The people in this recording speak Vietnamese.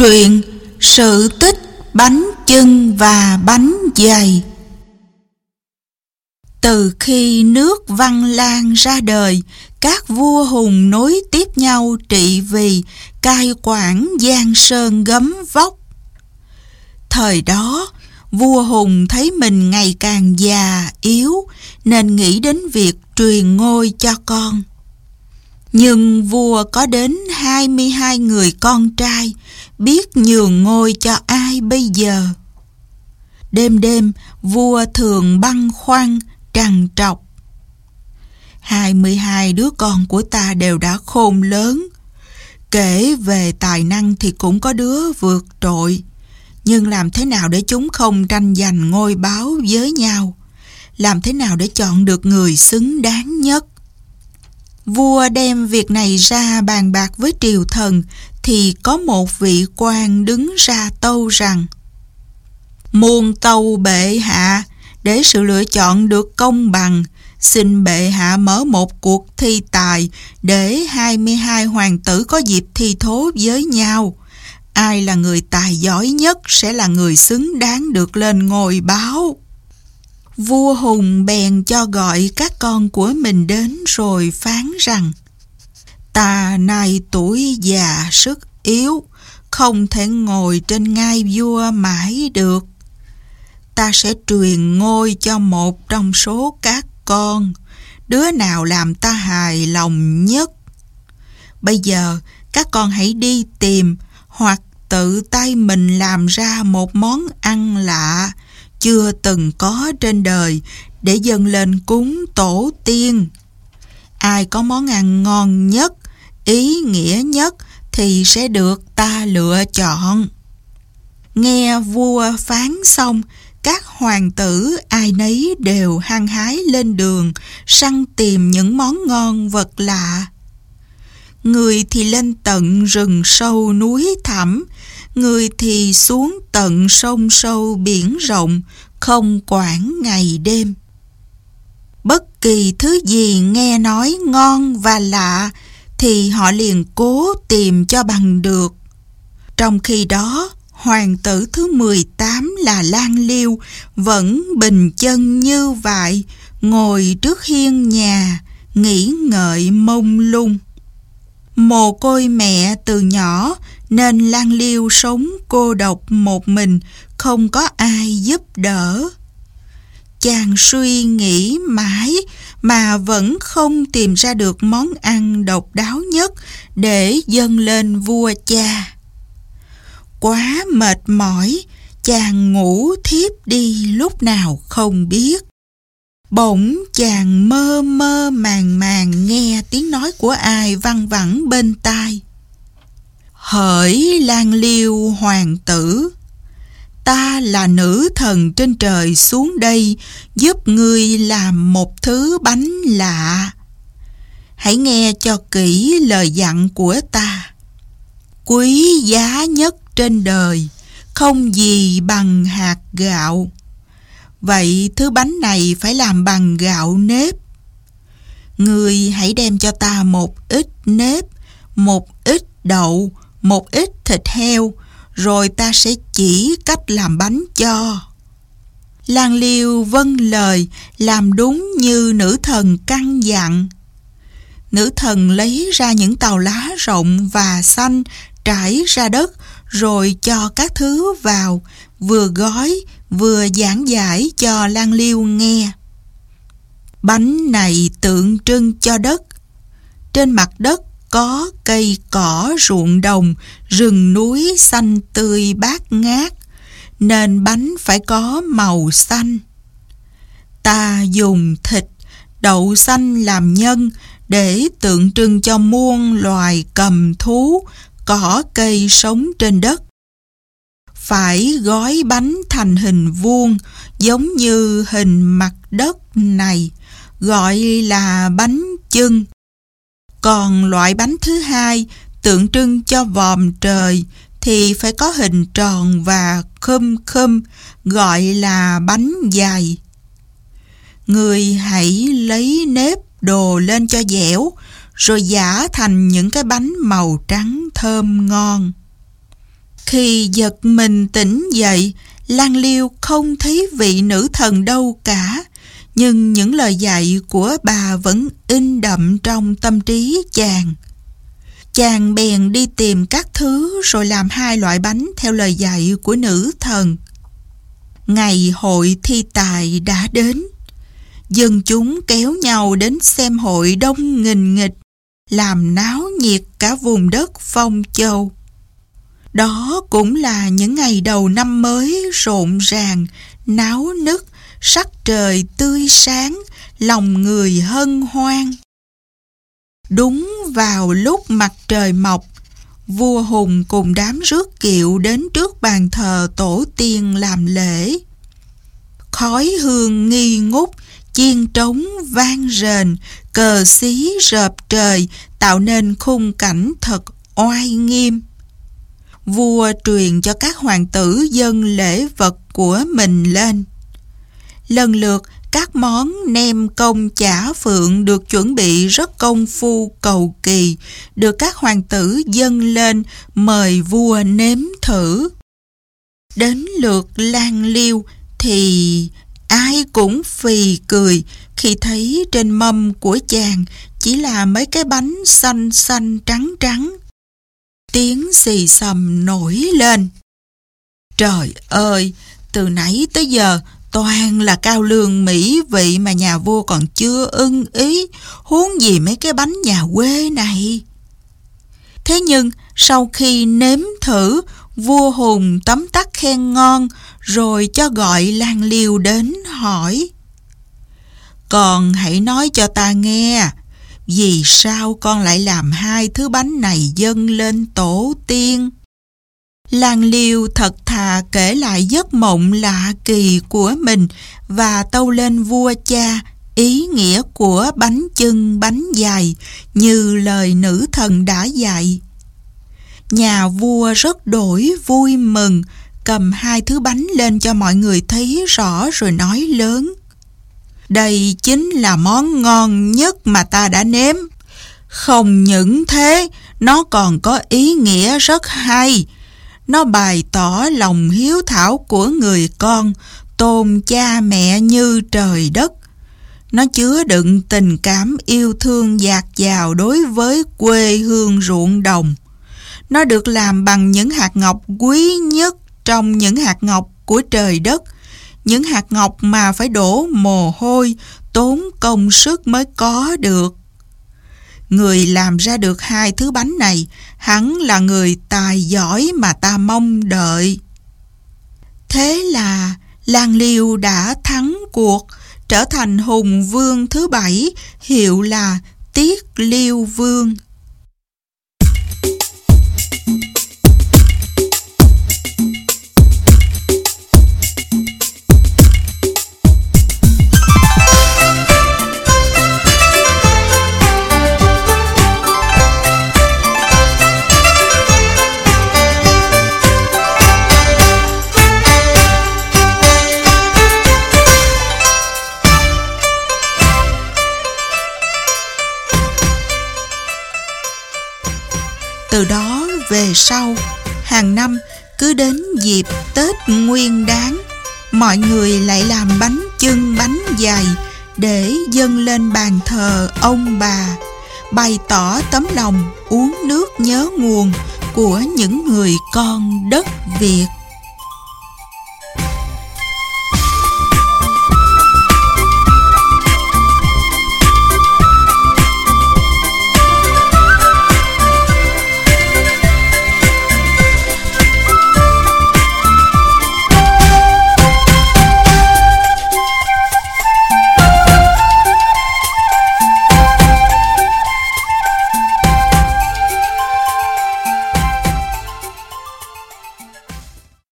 Truyện Sự tích bánh chưng và bánh dày. Từ khi nước Văn Lang ra đời, các vua hùng nối tiếp nhau trị vì, cai quản giang sơn gấm vóc. Thời đó, vua hùng thấy mình ngày càng già yếu nên nghĩ đến việc truyền ngôi cho con. Nhưng vua có đến 22 người con trai, biết nhường ngôi cho ai bây giờ? Đêm đêm, vua thường băn khoăn, trằn trọc. 22 đứa con của ta đều đã khôn lớn. Kể về tài năng thì cũng có đứa vượt trội. Nhưng làm thế nào để chúng không tranh giành ngôi báu với nhau? Làm thế nào để chọn được người xứng đáng nhất? Vua đem việc này ra bàn bạc với triều thần, thì có một vị quan đứng ra tâu rằng: Muôn tâu bệ hạ, để sự lựa chọn được công bằng, xin bệ hạ mở một cuộc thi tài để 22 hoàng tử có dịp thi thố với nhau. Ai là người tài giỏi nhất sẽ là người xứng đáng được lên ngôi báu. Vua hùng bèn cho gọi các con của mình đến rồi phán rằng: Ta nay tuổi già sức yếu, không thể ngồi trên ngai vua mãi được. Ta sẽ truyền ngôi cho một trong số các con, đứa nào làm ta hài lòng nhất. Bây giờ các con hãy đi tìm hoặc tự tay mình làm ra một món ăn lạ chưa từng có trên đời để dâng lên cúng tổ tiên. Ai có món ăn ngon nhất, ý nghĩa nhất thì sẽ được ta lựa chọn. Nghe vua phán xong, các hoàng tử ai nấy đều hăng hái lên đường săn tìm những món ngon vật lạ. Người thì lên tận rừng sâu núi thẳm, người thì xuống tận sông sâu biển rộng, không quản ngày đêm. Bất kỳ thứ gì nghe nói ngon và lạ thì họ liền cố tìm cho bằng được. Trong khi đó, hoàng tử thứ 18 là Lang Liêu vẫn bình chân như vậy, ngồi trước hiên nhà, nghĩ ngợi mông lung. Mồ côi mẹ từ nhỏ nên Lang Liêu sống cô độc một mình, không có ai giúp đỡ. Chàng suy nghĩ mãi mà vẫn không tìm ra được món ăn độc đáo nhất để dâng lên vua cha. Quá mệt mỏi, chàng ngủ thiếp đi lúc nào không biết. Bỗng chàng mơ mơ màng màng nghe tiếng nói của ai văng vẳng bên tai. Hỡi Lang Liêu hoàng tử, ta là nữ thần trên trời xuống đây giúp ngươi làm một thứ bánh lạ. Hãy nghe cho kỹ lời dặn của ta. Quý giá nhất trên đời, không gì bằng hạt gạo. Vậy thứ bánh này phải làm bằng gạo nếp. Ngươi hãy đem cho ta một ít nếp, một ít đậu, một ít thịt heo, rồi ta sẽ chỉ cách làm bánh cho. Lang Liêu vâng lời, làm đúng như nữ thần căn dặn. Nữ thần lấy ra những tàu lá rộng và xanh trải ra đất, rồi cho các thứ vào, vừa gói vừa giảng giải cho Lang Liêu nghe. Bánh này tượng trưng cho đất. Trên mặt đất có cây cỏ ruộng đồng, rừng núi xanh tươi bát ngát, nên bánh phải có màu xanh. Ta dùng thịt, đậu xanh làm nhân để tượng trưng cho muôn loài cầm thú, cỏ cây sống trên đất. Phải gói bánh thành hình vuông giống như hình mặt đất này, gọi là bánh chưng. Còn loại bánh thứ hai tượng trưng cho vòm trời thì phải có hình tròn và khum khum, gọi là bánh dày. Người hãy lấy nếp đồ lên cho dẻo, rồi giã thành những cái bánh màu trắng thơm ngon. Khi giật mình tỉnh dậy, Lan Liêu không thấy vị nữ thần đâu cả, nhưng những lời dạy của bà vẫn in đậm trong tâm trí chàng. Chàng bèn đi tìm các thứ rồi làm 2 loại bánh theo lời dạy của nữ thần. Ngày hội thi tài đã đến. Dân chúng kéo nhau đến xem hội đông nghìn nghịch, làm náo nhiệt cả vùng đất Phong Châu. Đó cũng là những ngày đầu năm mới rộn ràng, náo nức, sắc trời tươi sáng, lòng người hân hoan. Đúng vào lúc mặt trời mọc, vua Hùng cùng đám rước kiệu đến trước bàn thờ tổ tiên làm lễ. Khói hương nghi ngút, chiên trống vang rền, cờ xí rợp trời, tạo nên khung cảnh thật oai nghiêm. Vua truyền cho các hoàng tử dâng lễ vật của mình lên. Lần lượt các món nem công chả phượng được chuẩn bị rất công phu cầu kỳ, được các hoàng tử dâng lên mời vua nếm thử. Đến lượt Lan Liêu thì ai cũng phì cười khi thấy trên mâm của chàng chỉ là mấy cái bánh xanh xanh trắng trắng. Tiếng xì xầm nổi lên. Trời ơi, từ nãy tới giờ toàn là cao lương mỹ vị mà nhà vua còn chưa ưng ý, huống gì mấy cái bánh nhà quê này. Thế nhưng sau khi nếm thử, vua Hùng tấm tắc khen ngon, rồi cho gọi Lan Liêu đến hỏi: Con hãy nói cho ta nghe, vì sao con lại làm 2 thứ bánh này dâng lên tổ tiên? Lan Liêu thật thà kể lại giấc mộng lạ kỳ của mình và tâu lên vua cha ý nghĩa của bánh chưng bánh dày như lời nữ thần đã dạy. Nhà vua rất đổi vui mừng, cầm 2 thứ bánh lên cho mọi người thấy rõ rồi nói lớn: Đây chính là món ngon nhất mà ta đã nếm. Không những thế, nó còn có ý nghĩa rất hay. Nó bày tỏ lòng hiếu thảo của người con, tôn cha mẹ như trời đất. Nó chứa đựng tình cảm yêu thương dạt dào đối với quê hương ruộng đồng. Nó được làm bằng những hạt ngọc quý nhất trong những hạt ngọc của trời đất, những hạt ngọc mà phải đổ mồ hôi, tốn công sức mới có được. Người làm ra được 2 thứ bánh này hẳn là người tài giỏi mà ta mong đợi. Thế là Lan Liêu đã thắng cuộc, trở thành hùng vương thứ 7, hiệu là Tiết Liêu Vương. Từ đó về sau, hàng năm cứ đến dịp Tết Nguyên Đán, mọi người lại làm bánh chưng bánh dày để dâng lên bàn thờ ông bà, bày tỏ tấm lòng uống nước nhớ nguồn của những người con đất Việt.